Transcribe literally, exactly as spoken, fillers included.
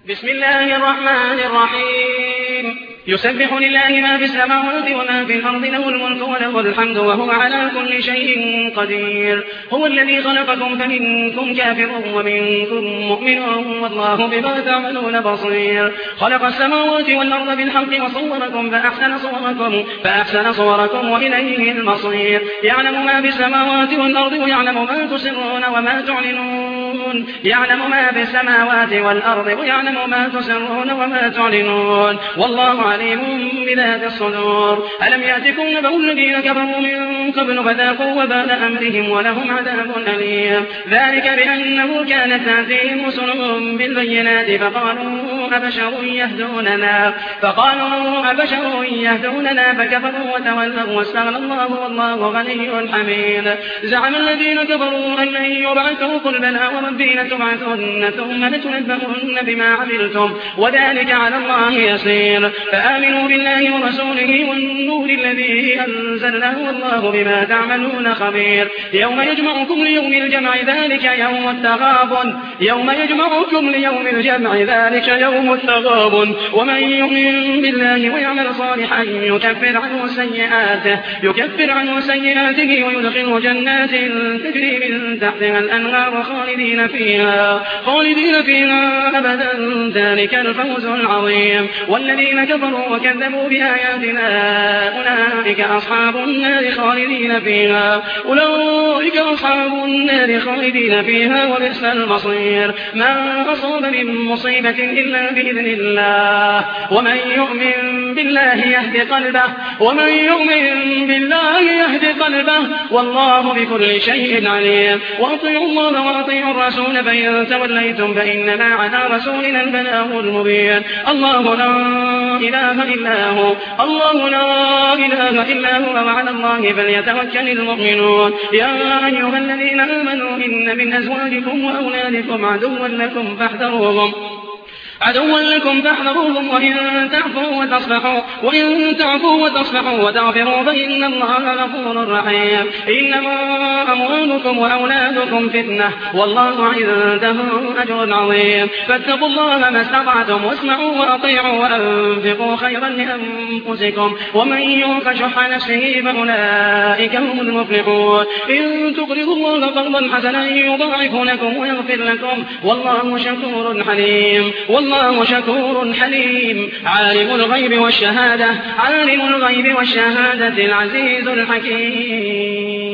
بسم الله الرحمن الرحيم يسبح لله ما في السماوات وما في الأرض له الملك وله الحمد وهو على كل شيء قدير هو الذي خلقكم فمنكم كافر ومنكم مؤمن والله بما تعملون بصير خلق السماوات والأرض بالحق وصوركم فأحسن صوركم, فأحسن صوركم وإليه المصير يعلم ما في السماوات والأرض ويعلم ما تسرون وما تعلنون يعلم ما في السماوات والأرض ويعلم ما تسرون وما تعلنون والله عليم بذات الصدور ألم يأتكم نبأ الذين كفروا من قبل فذاقوا وبال أمرهم ولهم عذاب أليم ذلك بأنه كانت تأتيهم رسلهم بالبينات فقالوا أبشر يهدوننا فقالوا أبشر يهدوننا فكفروا وتولوا واستغنى الله والله غني حميد زعم الذين كفروا أن لن يبعثوا قل بلى وربي لتبعثن ثم لتنبؤن بما عملتم وذلك على الله يسير فآمنوا بالله ورسوله والنور الذي أنزلناه والله بما تعملون خبير يوم يجمعكم ليوم الجمع ذلك يوم التغابن يوم يجمعكم ليوم الجمع ذلك يوم التغابن ومن يؤمن بالله ويعمل صالحا يكفر عنه سيئاته يكفر عنه سيئاته ويدخله جنات تجري من تحتها الأنهار خالدين فيها خالدين فيها أبدا ذلك الفوز العظيم والذين كفروا وكذبوا بآياتنا أولئك أصحاب النار خالدين فيها أولئك أصحاب النار خالدين فيها وبئس المصير ما أصاب من مصيبة إلا بإذن الله ومن يؤمن بالله يهد قلبه ومن يؤمن بالله يهد قلبه والله بكل شيء عليم وأطيعوا الله وأطيعوا الرسول فإن توليتم فإنما على رسولنا البلاغ المبين الله لا إله إلا هو الله لا إله إلا هو وعلى الله فليتوكل المؤمنون يا أيها الذين آمنوا إن من أزواجكم وأولادكم عدوا لكم فاحذروهم عدوا لكم فاحذروهم وإن تعفوا وتصفحوا وإن تعفوا وتصفحوا وتغفروا فإن الله غفور رحيم إنما أموالكم وأولادكم فتنة والله عنده أجر عظيم فاتقوا الله ما استطعتم واسمعوا وأطيعوا وأنفقوا خيرا لأنفسكم ومن يوق شح نفسه فأولئك هم المفلحون إن تقرضوا الله قرضا حسنا يضاعف لكم ويغفر لكم والله شكور حليم والله شكور حليم عالم الغيب والشهادة عالم الغيب والشهادة العزيز الحكيم